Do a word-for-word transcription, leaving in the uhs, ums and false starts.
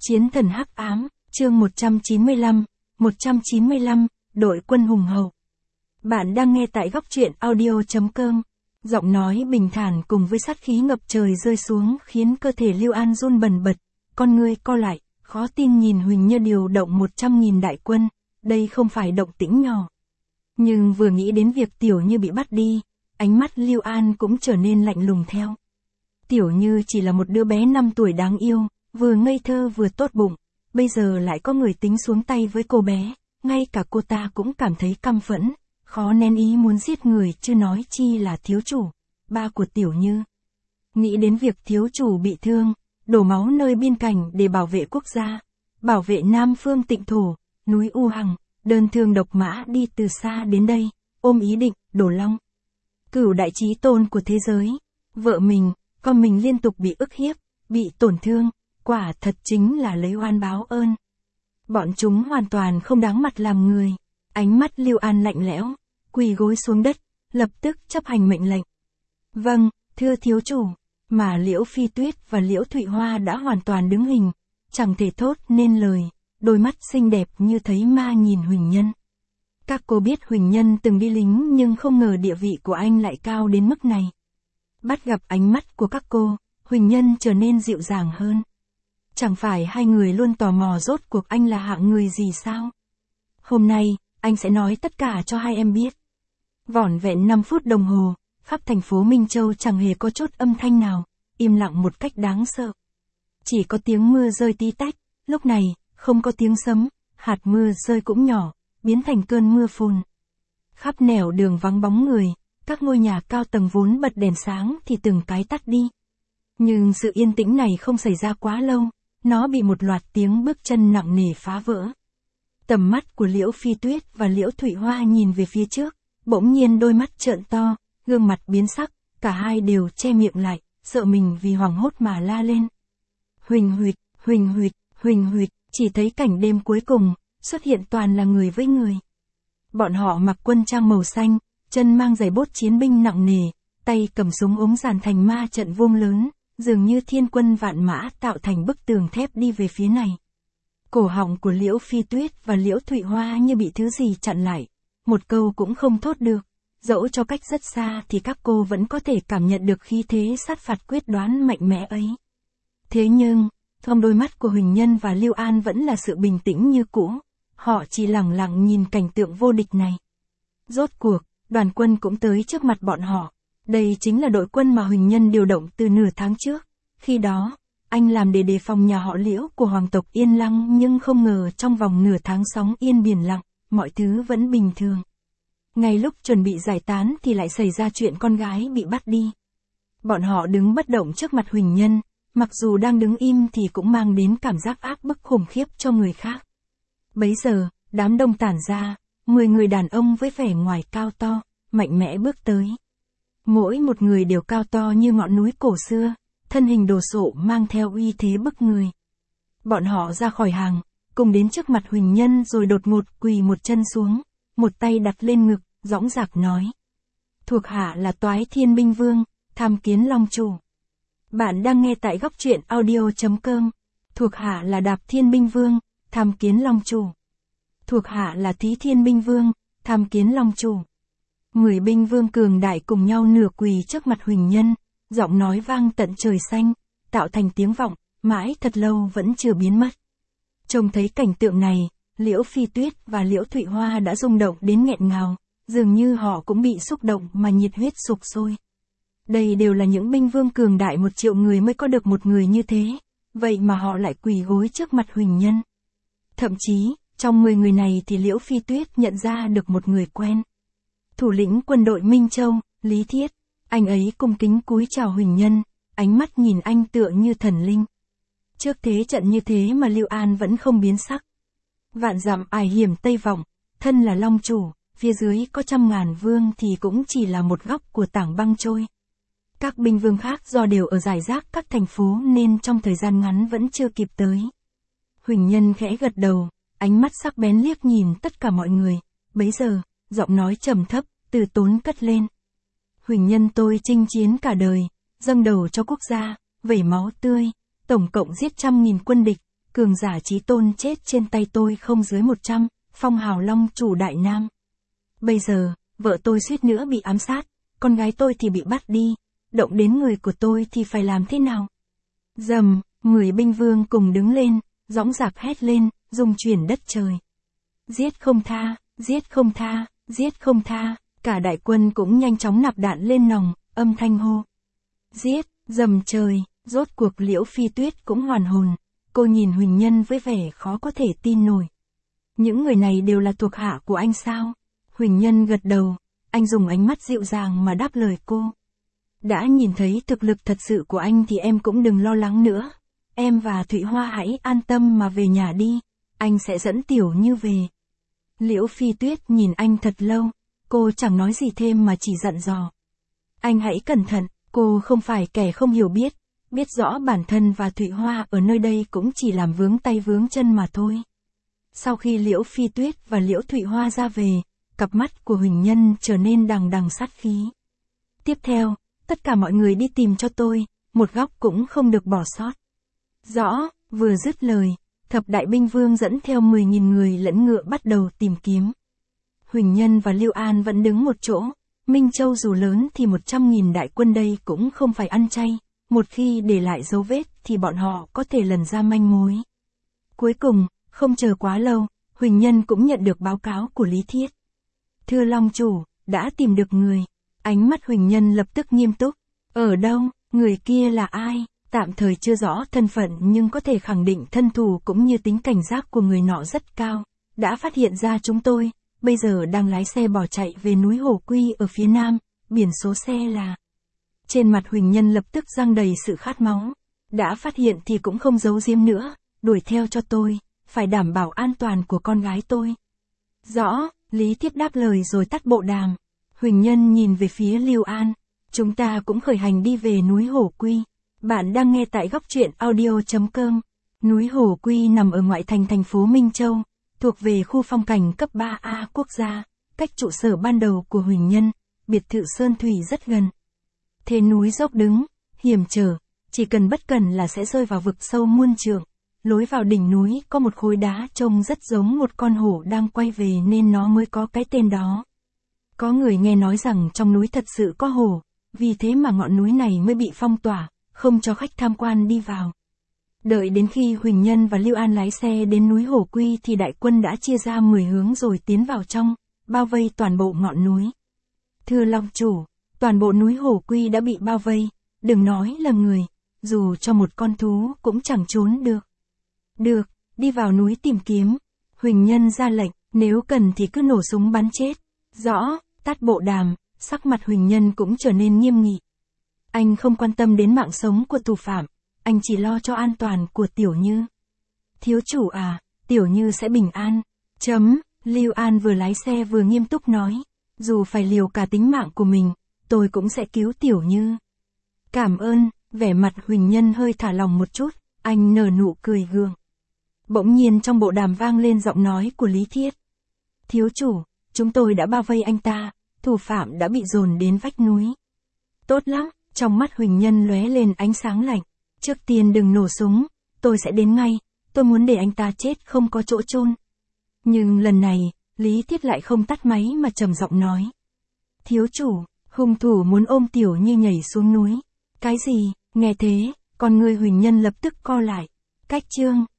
Chiến thần hắc ám, chương một trăm chín mươi lăm, một trăm chín mươi lăm, đội quân hùng hậu. Bạn đang nghe tại góc truyện audio.com. Giọng nói bình thản cùng với sát khí ngập trời rơi xuống khiến cơ thể Lưu An run bần bật, con ngươi co lại, khó tin nhìn Huỳnh Như điều động một trăm nghìn đại quân, đây không phải động tĩnh nhỏ. Nhưng vừa nghĩ đến việc Tiểu Như bị bắt đi, ánh mắt Lưu An cũng trở nên lạnh lùng theo. Tiểu Như chỉ là một đứa bé năm tuổi đáng yêu, vừa ngây thơ vừa tốt bụng, bây giờ lại có người tính xuống tay với cô bé, ngay cả cô ta cũng cảm thấy căm phẫn, khó nén ý muốn giết người chứ nói chi là thiếu chủ, ba của Tiểu Như. Nghĩ đến việc thiếu chủ bị thương, đổ máu nơi biên cảnh để bảo vệ quốc gia, bảo vệ Nam Phương Tịnh Thổ, núi U Hằng, đơn thương độc mã đi từ xa đến đây, ôm ý định, đổ long. Cửu đại chí tôn của thế giới, vợ mình, con mình liên tục bị ức hiếp, bị tổn thương, quả thật chính là lấy oan báo ơn. Bọn chúng hoàn toàn không đáng mặt làm người, ánh mắt Lưu An lạnh lẽo, quỳ gối xuống đất, lập tức chấp hành mệnh lệnh. Vâng, thưa thiếu chủ, mà Liễu Phi Tuyết và Liễu Thụy Hoa đã hoàn toàn đứng hình, chẳng thể thốt nên lời, đôi mắt xinh đẹp như thấy ma nhìn Huỳnh Nhân. Các cô biết Huỳnh Nhân từng đi lính nhưng không ngờ địa vị của anh lại cao đến mức này. Bắt gặp ánh mắt của các cô, Huỳnh Nhân trở nên dịu dàng hơn. Chẳng phải hai người luôn tò mò rốt cuộc anh là hạng người gì sao? Hôm nay, anh sẽ nói tất cả cho hai em biết. Vỏn vẹn năm phút đồng hồ, khắp thành phố Minh Châu chẳng hề có chút âm thanh nào, im lặng một cách đáng sợ. Chỉ có tiếng mưa rơi tí tách, lúc này, không có tiếng sấm, hạt mưa rơi cũng nhỏ, biến thành cơn mưa phùn. Khắp nẻo đường vắng bóng người, các ngôi nhà cao tầng vốn bật đèn sáng thì từng cái tắt đi. Nhưng sự yên tĩnh này không xảy ra quá lâu, nó bị một loạt tiếng bước chân nặng nề phá vỡ. Tầm mắt của Liễu Phi Tuyết và Liễu Thụy Hoa nhìn về phía trước, bỗng nhiên đôi mắt trợn to, gương mặt biến sắc, cả hai đều che miệng lại, sợ mình vì hoảng hốt mà la lên. Huỳnh huỵt, huỳnh huỵt, huỳnh huỵt, chỉ thấy cảnh đêm cuối cùng, xuất hiện toàn là người với người. Bọn họ mặc quân trang màu xanh, chân mang giày bốt chiến binh nặng nề, tay cầm súng ống dàn thành ma trận vuông lớn, dường như thiên quân vạn mã tạo thành bức tường thép đi về phía này. Cổ họng của Liễu Phi Tuyết và Liễu Thụy Hoa như bị thứ gì chặn lại, một câu cũng không thốt được, dẫu cho cách rất xa thì các cô vẫn có thể cảm nhận được khí thế sát phạt quyết đoán mạnh mẽ ấy. Thế nhưng, trong đôi mắt của Huỳnh Nhân và Lưu An vẫn là sự bình tĩnh như cũ, họ chỉ lặng lặng nhìn cảnh tượng vô địch này. Rốt cuộc, đoàn quân cũng tới trước mặt bọn họ. Đây chính là đội quân mà Huỳnh Nhân điều động từ nửa tháng trước. Khi đó, anh làm để đề phòng nhà họ Liễu của hoàng tộc Yên Lăng, nhưng không ngờ trong vòng nửa tháng sóng yên biển lặng, mọi thứ vẫn bình thường. Ngay lúc chuẩn bị giải tán thì lại xảy ra chuyện con gái bị bắt đi. Bọn họ đứng bất động trước mặt Huỳnh Nhân, mặc dù đang đứng im thì cũng mang đến cảm giác áp bức khủng khiếp cho người khác. Bấy giờ, đám đông tản ra, mười người đàn ông với vẻ ngoài cao to, mạnh mẽ bước tới. Mỗi một người đều cao to như ngọn núi cổ xưa, thân hình đồ sộ mang theo uy thế bức người. Bọn họ ra khỏi hàng, cùng đến trước mặt Huỳnh Nhân rồi đột ngột quỳ một chân xuống, một tay đặt lên ngực, dõng dạc nói. Thuộc hạ là Toái Thiên Binh Vương, tham kiến Long Chủ. Bạn đang nghe tại góc truyện audio.com. Thuộc hạ là Đạp Thiên Binh Vương, tham kiến Long Chủ. Thuộc hạ là Thí Thiên Binh Vương, tham kiến Long Chủ. Mười binh vương cường đại cùng nhau nửa quỳ trước mặt Huỳnh Nhân, giọng nói vang tận trời xanh, tạo thành tiếng vọng, mãi thật lâu vẫn chưa biến mất. Trông thấy cảnh tượng này, Liễu Phi Tuyết và Liễu Thụy Hoa đã rung động đến nghẹn ngào, dường như họ cũng bị xúc động mà nhiệt huyết sục sôi. Đây đều là những binh vương cường đại một triệu người mới có được một người như thế, vậy mà họ lại quỳ gối trước mặt Huỳnh Nhân. Thậm chí, trong mười người này thì Liễu Phi Tuyết nhận ra được một người quen. Thủ lĩnh quân đội Minh Châu, Lý Thiết, anh ấy cung kính cúi chào Huỳnh Nhân, ánh mắt nhìn anh tựa như thần linh. Trước thế trận như thế mà Lưu An vẫn không biến sắc. Vạn dặm ải hiểm Tây Vọng, thân là Long Chủ, phía dưới có trăm ngàn vương thì cũng chỉ là một góc của tảng băng trôi. Các binh vương khác do đều ở rải rác các thành phố nên trong thời gian ngắn vẫn chưa kịp tới. Huỳnh Nhân khẽ gật đầu, ánh mắt sắc bén liếc nhìn tất cả mọi người, bấy giờ, giọng nói trầm thấp, từ tốn cất lên. Huỳnh Nhân tôi chinh chiến cả đời, dâng đầu cho quốc gia, vẩy máu tươi, tổng cộng giết trăm nghìn quân địch, cường giả chí tôn chết trên tay tôi không dưới một trăm, phong hào long chủ Đại Nam. Bây giờ, vợ tôi suýt nữa bị ám sát, con gái tôi thì bị bắt đi, động đến người của tôi thì phải làm thế nào? Dầm, mười binh vương cùng đứng lên, dõng dạc hét lên, rung chuyển đất trời. Giết không tha, giết không tha, giết không tha, cả đại quân cũng nhanh chóng nạp đạn lên nòng, âm thanh hô. Giết, dầm trời, rốt cuộc Liễu Phi Tuyết cũng hoàn hồn, cô nhìn Huỳnh Nhân với vẻ khó có thể tin nổi. Những người này đều là thuộc hạ của anh sao? Huỳnh Nhân gật đầu, anh dùng ánh mắt dịu dàng mà đáp lời cô. Đã nhìn thấy thực lực thật sự của anh thì em cũng đừng lo lắng nữa. Em và Thụy Hoa hãy an tâm mà về nhà đi, anh sẽ dẫn Tiểu Như về. Liễu Phi Tuyết nhìn anh thật lâu, cô chẳng nói gì thêm mà chỉ dặn dò. Anh hãy cẩn thận, cô không phải kẻ không hiểu biết, biết rõ bản thân và Thụy Hoa ở nơi đây cũng chỉ làm vướng tay vướng chân mà thôi. Sau khi Liễu Phi Tuyết và Liễu Thụy Hoa ra về, cặp mắt của Huỳnh Nhân trở nên đằng đằng sát khí. Tiếp theo, tất cả mọi người đi tìm cho tôi, một góc cũng không được bỏ sót. Rõ, vừa dứt lời, thập đại binh vương dẫn theo mười nghìn người lẫn ngựa bắt đầu tìm kiếm. Huỳnh Nhân và Lưu An vẫn đứng một chỗ, Minh Châu dù lớn thì một trăm nghìn đại quân đây cũng không phải ăn chay, một khi để lại dấu vết thì bọn họ có thể lần ra manh mối. Cuối cùng, không chờ quá lâu, Huỳnh Nhân cũng nhận được báo cáo của Lý Thiết. Thưa Long Chủ, đã tìm được người. Ánh mắt Huỳnh Nhân lập tức nghiêm túc. Ở đâu, người kia là ai? Tạm thời chưa rõ thân phận nhưng có thể khẳng định thân thủ cũng như tính cảnh giác của người nọ rất cao. Đã phát hiện ra chúng tôi, bây giờ đang lái xe bỏ chạy về núi Hổ Quy ở phía nam, biển số xe là... Trên mặt Huỳnh Nhân lập tức giăng đầy sự khát máu. Đã phát hiện thì cũng không giấu giếm nữa, đuổi theo cho tôi, phải đảm bảo an toàn của con gái tôi. Rõ, Lý Thiết đáp lời rồi tắt bộ đàm. Huỳnh Nhân nhìn về phía Lưu An. Chúng ta cũng khởi hành đi về núi Hổ Quy. Bạn đang nghe tại góc truyện audio chấm com. Núi Hổ Quy nằm ở ngoại thành thành phố Minh Châu, thuộc về khu phong cảnh cấp ba A quốc gia, cách trụ sở ban đầu của Huỳnh Nhân, biệt thự Sơn Thủy rất gần. Thế núi dốc đứng, hiểm trở, chỉ cần bất cẩn là sẽ rơi vào vực sâu muôn trượng. Lối vào đỉnh núi có một khối đá trông rất giống một con hổ đang quay về nên nó mới có cái tên đó. Có người nghe nói rằng trong núi thật sự có hổ, vì thế mà ngọn núi này mới bị phong tỏa, không cho khách tham quan đi vào. Đợi đến khi Huỳnh Nhân và Lưu An lái xe đến núi Hổ Quy thì đại quân đã chia ra mười hướng rồi tiến vào trong, bao vây toàn bộ ngọn núi. Thưa Long Chủ, toàn bộ núi Hổ Quy đã bị bao vây, đừng nói là người, dù cho một con thú cũng chẳng trốn được. Được, đi vào núi tìm kiếm. Huỳnh Nhân ra lệnh, nếu cần thì cứ nổ súng bắn chết. Rõ, tắt bộ đàm, sắc mặt Huỳnh Nhân cũng trở nên nghiêm nghị. Anh không quan tâm đến mạng sống của thủ phạm, anh chỉ lo cho an toàn của Tiểu Như. Thiếu chủ à, Tiểu Như sẽ bình an. Chấm, Lưu An vừa lái xe vừa nghiêm túc nói. Dù phải liều cả tính mạng của mình, tôi cũng sẽ cứu Tiểu Như. Cảm ơn, vẻ mặt Huỳnh Nhân hơi thả lòng một chút, anh nở nụ cười gượng. Bỗng nhiên trong bộ đàm vang lên giọng nói của Lý Thiết. Thiếu chủ, chúng tôi đã bao vây anh ta, thủ phạm đã bị dồn đến vách núi. Tốt lắm, trong mắt Huỳnh Nhân lóe lên ánh sáng lạnh. Trước tiên đừng nổ súng, tôi sẽ đến ngay, tôi muốn để anh ta chết không có chỗ chôn. Nhưng lần này, Lý Thiết lại không tắt máy mà trầm giọng nói. Thiếu chủ, hung thủ muốn ôm Tiểu Như nhảy xuống núi. Cái gì, nghe thế, con người Huỳnh Nhân lập tức co lại. Cách chương